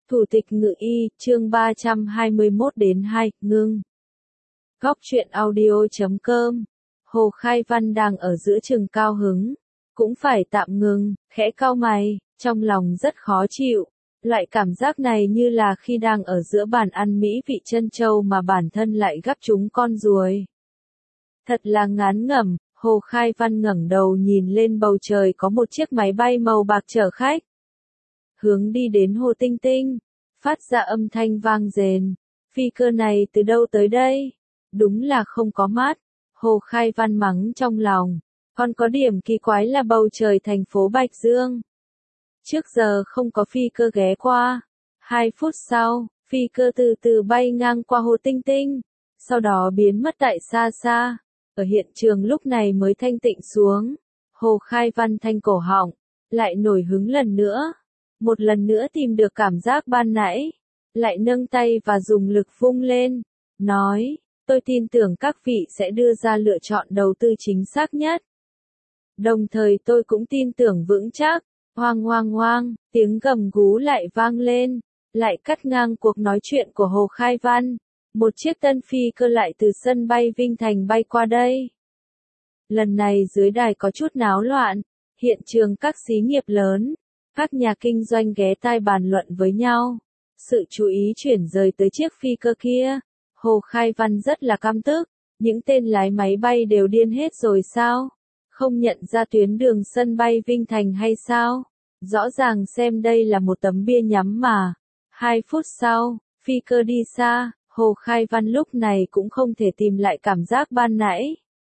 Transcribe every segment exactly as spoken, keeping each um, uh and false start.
Thủ tịch Ngự Y, chương ba trăm hai mươi mốt đến hai, ngưng. Góc truyện audio chấm com. Hồ Khai Văn đang ở giữa chừng cao hứng, cũng phải tạm ngừng, khẽ cau mày, trong lòng rất khó chịu. Loại cảm giác này như là khi đang ở giữa bàn ăn mỹ vị trân châu mà bản thân lại gắp trúng con ruồi. Thật là ngán ngẩm. Hồ Khai Văn ngẩng đầu nhìn lên bầu trời, có một chiếc máy bay màu bạc chở khách. Hướng đi đến Hồ Tinh Tinh, phát ra âm thanh vang rền. Phi cơ này từ đâu tới đây? Đúng là không có mắt. Hồ Khai Văn mắng trong lòng. Còn có điểm kỳ quái là bầu trời thành phố Bạch Dương. Trước giờ không có phi cơ ghé qua. Hai phút sau, phi cơ từ từ bay ngang qua Hồ Tinh Tinh, sau đó biến mất tại xa xa. Ở hiện trường lúc này mới thanh tịnh xuống. Hồ Khai Văn thanh cổ họng, lại nổi hứng lần nữa. Một lần nữa tìm được cảm giác ban nãy. Lại nâng tay và dùng lực vung lên. Nói, tôi tin tưởng các vị sẽ đưa ra lựa chọn đầu tư chính xác nhất. Đồng thời tôi cũng tin tưởng vững chắc. Hoang hoang hoang, tiếng gầm gú lại vang lên. Lại cắt ngang cuộc nói chuyện của Hồ Khai Văn. Một chiếc tân phi cơ lại từ sân bay Vinh Thành bay qua đây. Lần này dưới đài có chút náo loạn. Hiện trường các xí nghiệp lớn, các nhà kinh doanh ghé tai bàn luận với nhau. Sự chú ý chuyển rời tới chiếc phi cơ kia. Hồ Khai Văn rất là căm tức. Những tên lái máy bay đều điên hết rồi sao? Không nhận ra tuyến đường sân bay Vinh Thành hay sao? Rõ ràng xem đây là một tấm bia nhắm mà. Hai phút sau, phi cơ đi xa. Hồ Khai Văn lúc này cũng không thể tìm lại cảm giác ban nãy.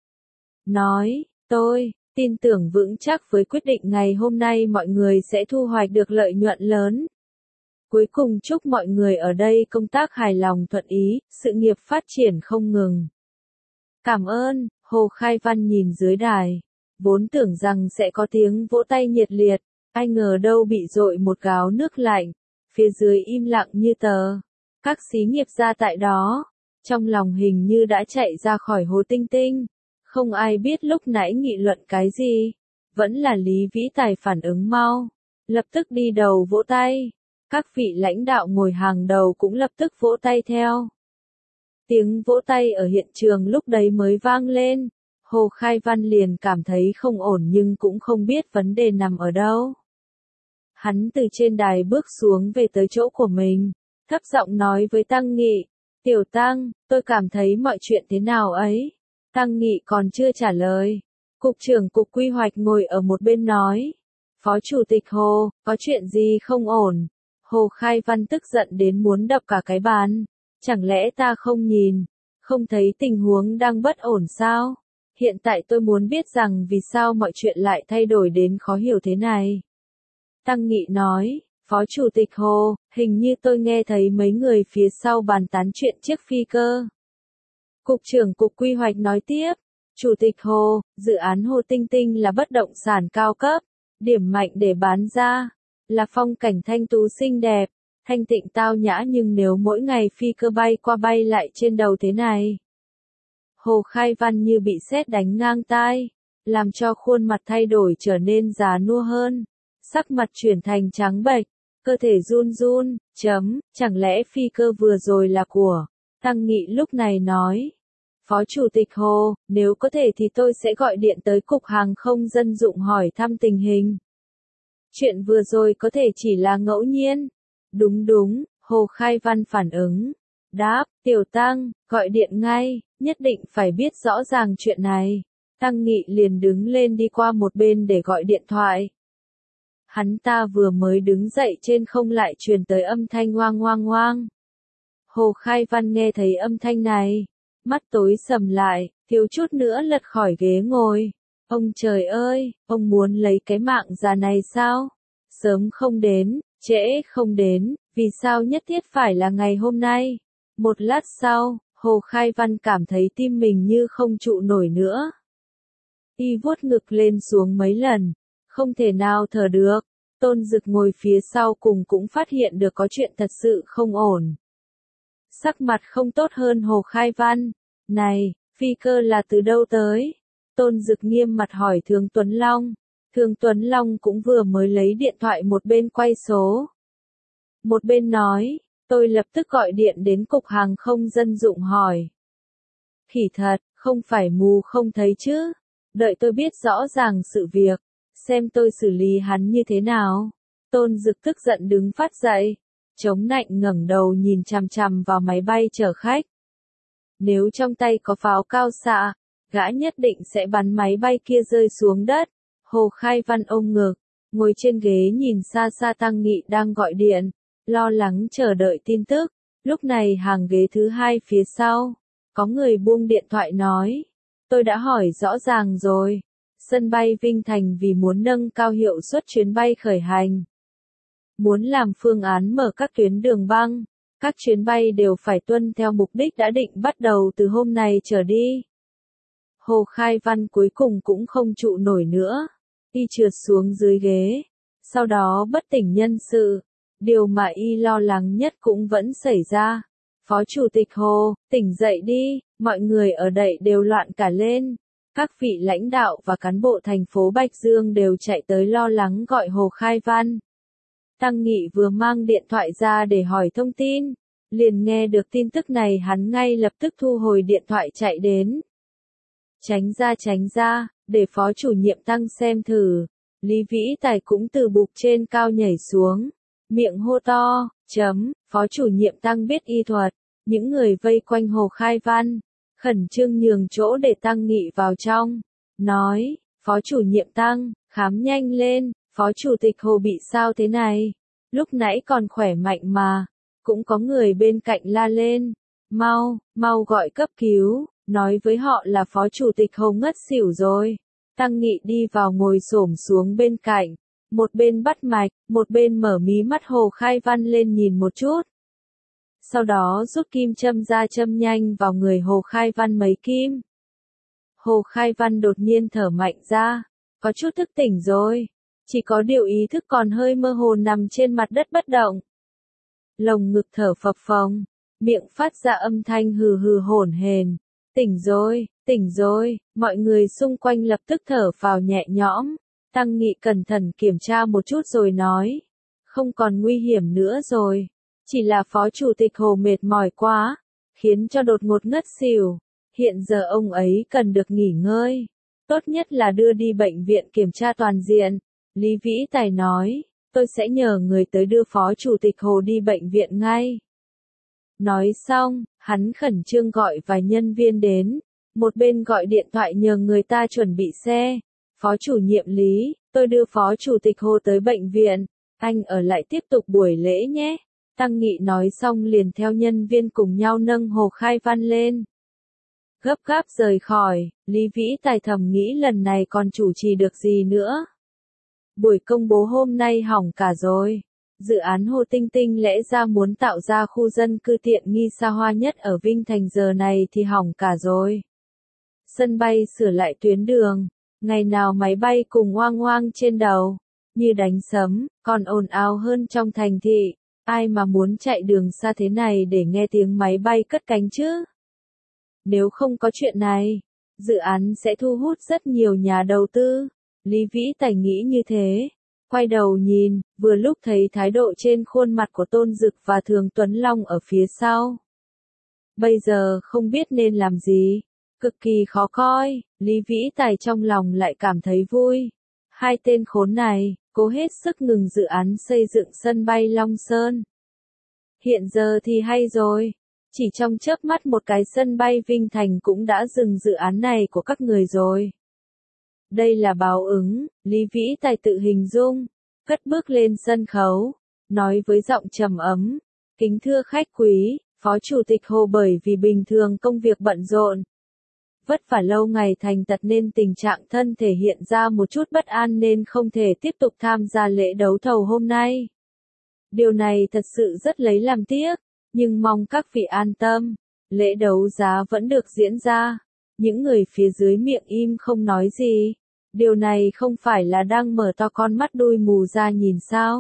Nói, tôi tin tưởng vững chắc với quyết định ngày hôm nay mọi người sẽ thu hoạch được lợi nhuận lớn. Cuối cùng chúc mọi người ở đây công tác hài lòng thuận ý, sự nghiệp phát triển không ngừng. Cảm ơn. Hồ Khai Văn nhìn dưới đài, vốn tưởng rằng sẽ có tiếng vỗ tay nhiệt liệt, ai ngờ đâu bị dội một gáo nước lạnh, phía dưới im lặng như tờ. Các xí nghiệp gia tại đó, trong lòng hình như đã chạy ra khỏi Hồ Tinh Tinh. Không ai biết lúc nãy nghị luận cái gì. Vẫn là Lý Vĩ Tài phản ứng mau. Lập tức đi đầu vỗ tay. Các vị lãnh đạo ngồi hàng đầu cũng lập tức vỗ tay theo. Tiếng vỗ tay ở hiện trường lúc đấy mới vang lên. Hồ Khai Văn liền cảm thấy không ổn nhưng cũng không biết vấn đề nằm ở đâu. Hắn từ trên đài bước xuống về tới chỗ của mình. Thấp giọng nói với Tăng Nghị, Tiểu Tăng, tôi cảm thấy mọi chuyện thế nào ấy? Tăng Nghị còn chưa trả lời. Cục trưởng Cục Quy hoạch ngồi ở một bên nói, Phó Chủ tịch Hồ, có chuyện gì không ổn? Hồ Khai Văn tức giận đến muốn đập cả cái bàn. Chẳng lẽ ta không nhìn, không thấy tình huống đang bất ổn sao? Hiện tại tôi muốn biết rằng vì sao mọi chuyện lại thay đổi đến khó hiểu thế này. Tăng Nghị nói, Phó Chủ tịch Hồ, hình như tôi nghe thấy mấy người phía sau bàn tán chuyện chiếc phi cơ. Cục trưởng Cục Quy hoạch nói tiếp, Chủ tịch Hồ, dự án Hồ Tinh Tinh là bất động sản cao cấp, điểm mạnh để bán ra, là phong cảnh thanh tú xinh đẹp, thanh tịnh tao nhã, nhưng nếu mỗi ngày phi cơ bay qua bay lại trên đầu thế này. Hồ Khai Văn như bị sét đánh ngang tai, làm cho khuôn mặt thay đổi trở nên già nua hơn, sắc mặt chuyển thành trắng bệch, cơ thể run run, chấm, chẳng lẽ phi cơ vừa rồi là của. Tăng Nghị lúc này nói, Phó Chủ tịch Hồ, nếu có thể thì tôi sẽ gọi điện tới Cục Hàng không Dân dụng hỏi thăm tình hình. Chuyện vừa rồi có thể chỉ là ngẫu nhiên. Đúng đúng, Hồ Khai Văn phản ứng. Đáp, Tiểu Tăng, gọi điện ngay, nhất định phải biết rõ ràng chuyện này. Tăng Nghị liền đứng lên đi qua một bên để gọi điện thoại. Hắn ta vừa mới đứng dậy trên không lại truyền tới âm thanh oang oang oang. Hồ Khai Văn nghe thấy âm thanh này, mắt tối sầm lại, thiếu chút nữa lật khỏi ghế ngồi. Ông trời ơi, ông muốn lấy cái mạng già này sao? Sớm không đến, trễ không đến, vì sao nhất thiết phải là ngày hôm nay? Một lát sau, Hồ Khai Văn cảm thấy tim mình như không trụ nổi nữa. Y vuốt ngực lên xuống mấy lần, không thể nào thở được. Tôn Dực ngồi phía sau cùng cũng phát hiện được có chuyện thật sự không ổn. Sắc mặt không tốt hơn Hồ Khai Văn. Này, phi cơ là từ đâu tới? Tôn Dực nghiêm mặt hỏi Thương Tuấn Long. Thương Tuấn Long cũng vừa mới lấy điện thoại một bên quay số. Một bên nói, tôi lập tức gọi điện đến cục hàng không dân dụng hỏi. Khỉ thật, không phải mù không thấy chứ, đợi tôi biết rõ ràng sự việc, xem tôi xử lý hắn như thế nào. Tôn Dực tức giận đứng phát dậy, chống nạnh ngẩng đầu nhìn chằm chằm vào máy bay chở khách. Nếu trong tay có pháo cao xạ, gã nhất định sẽ bắn máy bay kia rơi xuống đất. Hồ Khai Văn ôm ngực, ngồi trên ghế nhìn xa xa Tăng Nghị đang gọi điện, lo lắng chờ đợi tin tức. Lúc này hàng ghế thứ hai phía sau, có người buông điện thoại nói, tôi đã hỏi rõ ràng rồi, sân bay Vinh Thành vì muốn nâng cao hiệu suất chuyến bay khởi hành, muốn làm phương án mở các tuyến đường băng, các chuyến bay đều phải tuân theo mục đích đã định bắt đầu từ hôm nay trở đi. Hồ Khai Văn cuối cùng cũng không trụ nổi nữa, y trượt xuống dưới ghế, sau đó bất tỉnh nhân sự. Điều mà y lo lắng nhất cũng vẫn xảy ra. Phó Chủ tịch Hồ, tỉnh dậy đi, mọi người ở đây đều loạn cả lên. Các vị lãnh đạo và cán bộ thành phố Bạch Dương đều chạy tới lo lắng gọi Hồ Khai Văn. Tăng Nghị vừa mang điện thoại ra để hỏi thông tin, liền nghe được tin tức này hắn ngay lập tức thu hồi điện thoại chạy đến. Tránh ra tránh ra, để phó chủ nhiệm Tăng xem thử. Lý Vĩ Tài cũng từ bục trên cao nhảy xuống, miệng hô to, chấm, phó chủ nhiệm Tăng biết y thuật. Những người vây quanh Hồ Khai Văn, khẩn trương nhường chỗ để Tăng Nghị vào trong, nói, phó chủ nhiệm Tăng, khám nhanh lên, phó chủ tịch Hồ bị sao thế này, lúc nãy còn khỏe mạnh mà. Cũng có người bên cạnh la lên, mau, mau gọi cấp cứu, nói với họ là phó chủ tịch Hồ ngất xỉu rồi. Tăng Nghị đi vào ngồi xổm xuống bên cạnh, một bên bắt mạch, một bên mở mí mắt Hồ Khai Văn lên nhìn một chút. Sau đó rút kim châm ra châm nhanh vào người Hồ Khai Văn mấy kim. Hồ Khai Văn đột nhiên thở mạnh ra, có chút thức tỉnh rồi, chỉ có điều ý thức còn hơi mơ hồ nằm trên mặt đất bất động. Lồng ngực thở phập phồng, miệng phát ra âm thanh hừ hừ hổn hển. Tỉnh rồi, tỉnh rồi, mọi người xung quanh lập tức thở phào nhẹ nhõm. Tăng Nghị cẩn thận kiểm tra một chút rồi nói, không còn nguy hiểm nữa rồi, chỉ là phó chủ tịch Hồ mệt mỏi quá, khiến cho đột ngột ngất xỉu. Hiện giờ ông ấy cần được nghỉ ngơi, tốt nhất là đưa đi bệnh viện kiểm tra toàn diện. Lý Vĩ Tài nói, tôi sẽ nhờ người tới đưa phó chủ tịch Hồ đi bệnh viện ngay. Nói xong, hắn khẩn trương gọi vài nhân viên đến, một bên gọi điện thoại nhờ người ta chuẩn bị xe. Phó chủ nhiệm Lý, tôi đưa phó chủ tịch Hồ tới bệnh viện, anh ở lại tiếp tục buổi lễ nhé. Tăng Nghị nói xong liền theo nhân viên cùng nhau nâng Hồ Khai Văn lên. Gấp gáp rời khỏi, Lý Vĩ Tài thầm nghĩ lần này còn chủ trì được gì nữa. Buổi công bố hôm nay hỏng cả rồi. Dự án Hồ Tinh Tinh lẽ ra muốn tạo ra khu dân cư tiện nghi xa hoa nhất ở Vinh Thành giờ này thì hỏng cả rồi. Sân bay sửa lại tuyến đường, ngày nào máy bay cùng oang oang trên đầu, như đánh sấm, còn ồn ào hơn trong thành thị. Ai mà muốn chạy đường xa thế này để nghe tiếng máy bay cất cánh chứ? Nếu không có chuyện này, dự án sẽ thu hút rất nhiều nhà đầu tư. Lý Vĩ Tài nghĩ như thế. Quay đầu nhìn, vừa lúc thấy thái độ trên khuôn mặt của Tôn Dực và Thường Tuấn Long ở phía sau. Bây giờ không biết nên làm gì, cực kỳ khó coi, Lý Vĩ Tài trong lòng lại cảm thấy vui. Hai tên khốn này, cố hết sức ngừng dự án xây dựng sân bay Long Sơn. Hiện giờ thì hay rồi, chỉ trong chớp mắt một cái sân bay Vinh Thành cũng đã dừng dự án này của các người rồi. Đây là báo ứng, Lý Vĩ Tài tự hình dung, cất bước lên sân khấu, nói với giọng trầm ấm, kính thưa khách quý, phó chủ tịch Hồ bởi vì bình thường công việc bận rộn, vất vả lâu ngày thành tật nên tình trạng thân thể hiện ra một chút bất an nên không thể tiếp tục tham gia lễ đấu thầu hôm nay. Điều này thật sự rất lấy làm tiếc, nhưng mong các vị an tâm, lễ đấu giá vẫn được diễn ra. Những người phía dưới miệng im không nói gì. Điều này không phải là đang mở to con mắt đuôi mù ra nhìn sao?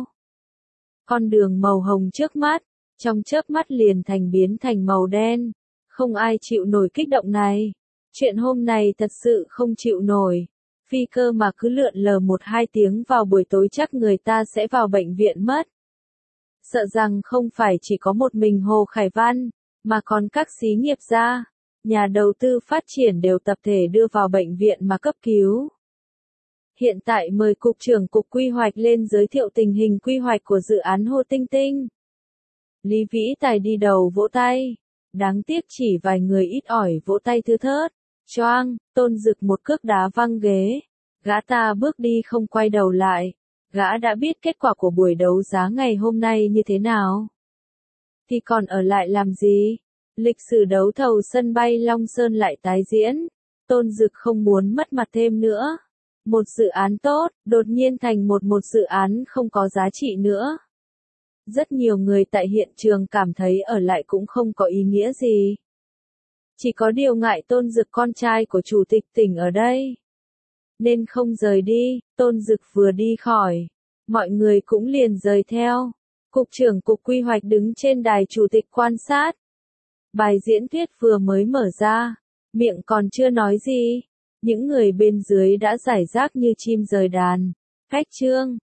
Con đường màu hồng trước mắt, trong chớp mắt liền thành biến thành màu đen. Không ai chịu nổi kích động này. Chuyện hôm nay thật sự không chịu nổi. Phi cơ mà cứ lượn lờ một hai tiếng vào buổi tối chắc người ta sẽ vào bệnh viện mất. Sợ rằng không phải chỉ có một mình Hồ Khải Văn, mà còn các xí nghiệp gia, nhà đầu tư phát triển đều tập thể đưa vào bệnh viện mà cấp cứu. Hiện tại mời Cục trưởng Cục Quy hoạch lên giới thiệu tình hình quy hoạch của dự án Hồ Tinh Tinh. Lý Vĩ Tài đi đầu vỗ tay. Đáng tiếc chỉ vài người ít ỏi vỗ tay thưa thớt. Choang, Tôn Dực một cước đá văng ghế. Gã ta bước đi không quay đầu lại. Gã đã biết kết quả của buổi đấu giá ngày hôm nay như thế nào. Thì còn ở lại làm gì? Lịch sử đấu thầu sân bay Long Sơn lại tái diễn. Tôn Dực không muốn mất mặt thêm nữa. Một dự án tốt, đột nhiên thành một một dự án không có giá trị nữa. Rất nhiều người tại hiện trường cảm thấy ở lại cũng không có ý nghĩa gì. Chỉ có điều ngại Tôn Dực con trai của chủ tịch tỉnh ở đây. Nên không rời đi, Tôn Dực vừa đi khỏi. Mọi người cũng liền rời theo. Cục trưởng Cục Quy hoạch đứng trên đài chủ tịch quan sát. Bài diễn thuyết vừa mới mở ra, miệng còn chưa nói gì. Những người bên dưới đã giải rác như chim rời đàn. Khách trương,